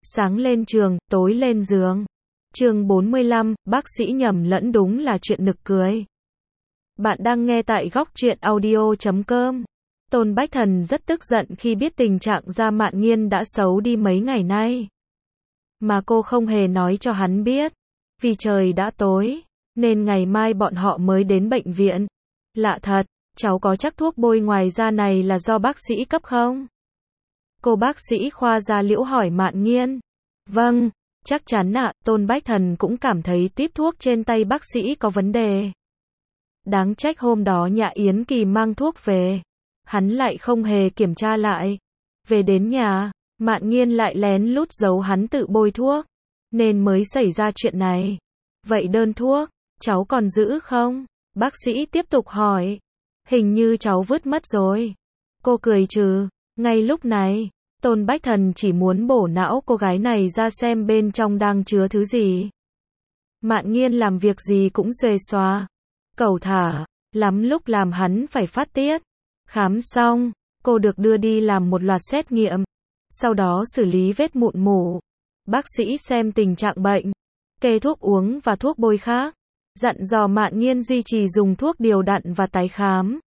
Sáng lên trường, tối lên giường. Chương 45, bác sĩ nhầm lẫn đúng là chuyện nực cười. Bạn đang nghe tại góc truyện audio.com. Tôn Bách Thần rất tức giận khi biết tình trạng da Mạn Nghiên đã xấu đi mấy ngày nay. Mà cô không hề nói cho hắn biết. Vì trời đã tối, nên ngày mai bọn họ mới đến bệnh viện. Lạ thật, cháu có chắc thuốc bôi ngoài da này là do bác sĩ cấp không? Cô bác sĩ khoa da Liễu hỏi Mạn Nghiên. Vâng, chắc chắn ạ. Tôn Bách Thần cũng cảm thấy tiếp thuốc trên tay bác sĩ có vấn đề. Đáng trách hôm đó Nhã Yến Kỳ mang thuốc về, hắn lại không hề kiểm tra lại. Về đến nhà, Mạn Nghiên lại lén lút giấu hắn tự bôi thuốc, nên mới xảy ra chuyện này. Vậy đơn thuốc, cháu còn giữ không? Bác sĩ tiếp tục hỏi. Hình như cháu vứt mất rồi. Cô cười trừ. Ngay lúc này, Tôn Bách Thần chỉ muốn bổ não cô gái này ra xem bên trong đang chứa thứ gì. Mạn Nghiên làm việc gì cũng xuề xóa, cẩu thả, lắm lúc làm hắn phải phát tiết. Khám xong, cô được đưa đi làm một loạt xét nghiệm, sau đó xử lý vết mụn mủ. Bác sĩ xem tình trạng bệnh, kê thuốc uống và thuốc bôi khác, dặn dò Mạn Nghiên duy trì dùng thuốc điều đặn và tái khám.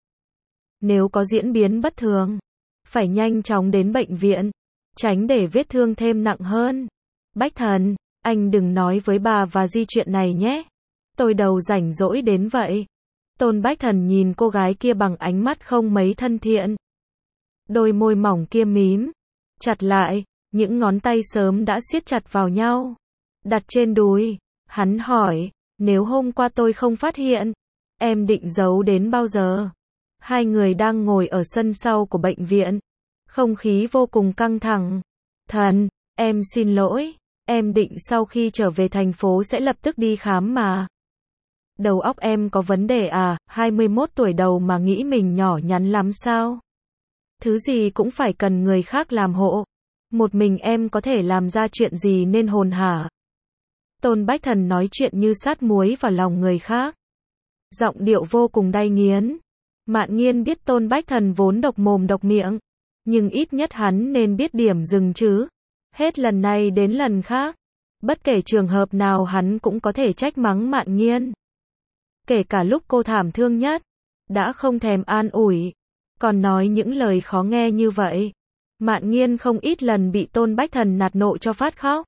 Nếu có diễn biến bất thường, phải nhanh chóng đến bệnh viện, tránh để vết thương thêm nặng hơn. Bách Thần, anh đừng nói với bà và Di chuyện này nhé. Tôi đầu rảnh rỗi đến vậy. Tôn Bách Thần nhìn cô gái kia bằng ánh mắt không mấy thân thiện. Đôi môi mỏng kia mím chặt lại, những ngón tay sớm đã siết chặt vào nhau, đặt trên đùi. Hắn hỏi, nếu hôm qua tôi không phát hiện, em định giấu đến bao giờ? Hai người đang ngồi ở sân sau của bệnh viện, không khí vô cùng căng thẳng. Thần, em xin lỗi, em định sau khi trở về thành phố sẽ lập tức đi khám mà. Đầu óc em có vấn đề à? 21 tuổi đầu mà nghĩ mình nhỏ nhắn lắm sao? Thứ gì cũng phải cần người khác làm hộ. Một mình em có thể làm ra chuyện gì nên hồn hả? Tôn Bách Thần nói chuyện như sát muối vào lòng người khác, giọng điệu vô cùng đay nghiến. Mạn Nghiên biết Tôn Bách Thần vốn độc mồm độc miệng, nhưng ít nhất hắn nên biết điểm dừng chứ. Hết lần này đến lần khác, bất kể trường hợp nào hắn cũng có thể trách mắng Mạn Nghiên. Kể cả lúc cô thảm thương nhất, đã không thèm an ủi, còn nói những lời khó nghe như vậy. Mạn Nghiên không ít lần bị Tôn Bách Thần nạt nộ cho phát khóc.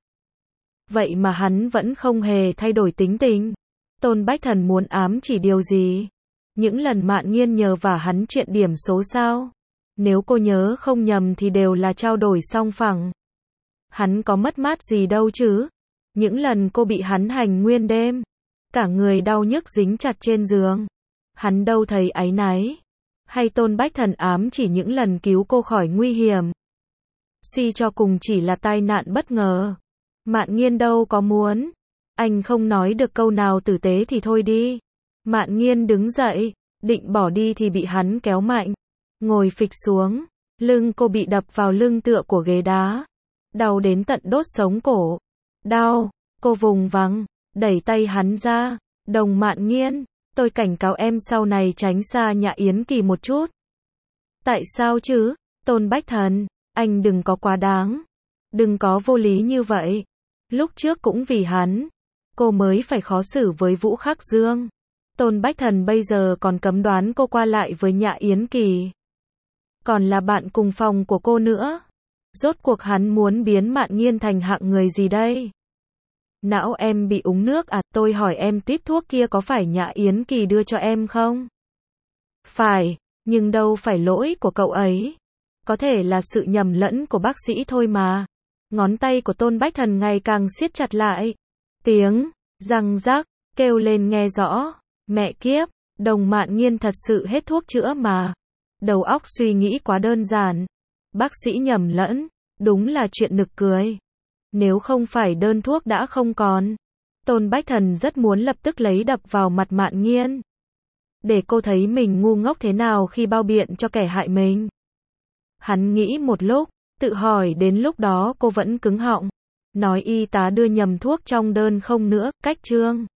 Vậy mà hắn vẫn không hề thay đổi tính tình. Tôn Bách Thần muốn ám chỉ điều gì? Những lần Mạn Nghiên nhờ vả hắn chuyện điểm số sao? Nếu cô nhớ không nhầm thì đều là trao đổi song phẳng. Hắn có mất mát gì đâu chứ? Những lần cô bị hắn hành nguyên đêm, cả người đau nhức dính chặt trên giường, hắn đâu thấy áy náy. Hay Tôn Bách Thần ám chỉ những lần cứu cô khỏi nguy hiểm? Suy cho cùng chỉ là tai nạn bất ngờ. Mạn Nghiên đâu có muốn. Anh không nói được câu nào tử tế thì thôi đi. Mạn Nghiên đứng dậy, định bỏ đi thì bị hắn kéo mạnh, ngồi phịch xuống. Lưng cô bị đập vào lưng tựa của ghế đá, đau đến tận đốt sống cổ. Đau, cô vùng vằng, đẩy tay hắn ra. Đồng Mạn Nghiên, tôi cảnh cáo em sau này tránh xa Nhã Yến Kỳ một chút. Tại sao chứ? Tôn Bách Thần, anh đừng có quá đáng, đừng có vô lý như vậy. Lúc trước cũng vì hắn, cô mới phải khó xử với Vũ Khắc Dương. Tôn Bách Thần bây giờ còn cấm đoán cô qua lại với Nhã Yến Kỳ, còn là bạn cùng phòng của cô nữa. Rốt cuộc hắn muốn biến Mạn Nghiên thành hạng người gì đây? Não em bị úng nước à? Tôi hỏi em tiếp thuốc kia có phải Nhã Yến Kỳ đưa cho em không? Phải, nhưng đâu phải lỗi của cậu ấy. Có thể là sự nhầm lẫn của bác sĩ thôi mà. Ngón tay của Tôn Bách Thần ngày càng siết chặt lại. Tiếng răng rắc kêu lên nghe rõ. Mẹ kiếp, Đồng Mạn Nghiên thật sự hết thuốc chữa mà. Đầu óc suy nghĩ quá đơn giản. Bác sĩ nhầm lẫn, đúng là chuyện nực cười. Nếu không phải đơn thuốc đã không còn, Tôn Bách Thần rất muốn lập tức lấy đập vào mặt Mạn Nghiên, để cô thấy mình ngu ngốc thế nào khi bao biện cho kẻ hại mình. Hắn nghĩ một lúc, tự hỏi đến lúc đó cô vẫn cứng họng, nói y tá đưa nhầm thuốc trong đơn không nữa. Cách chương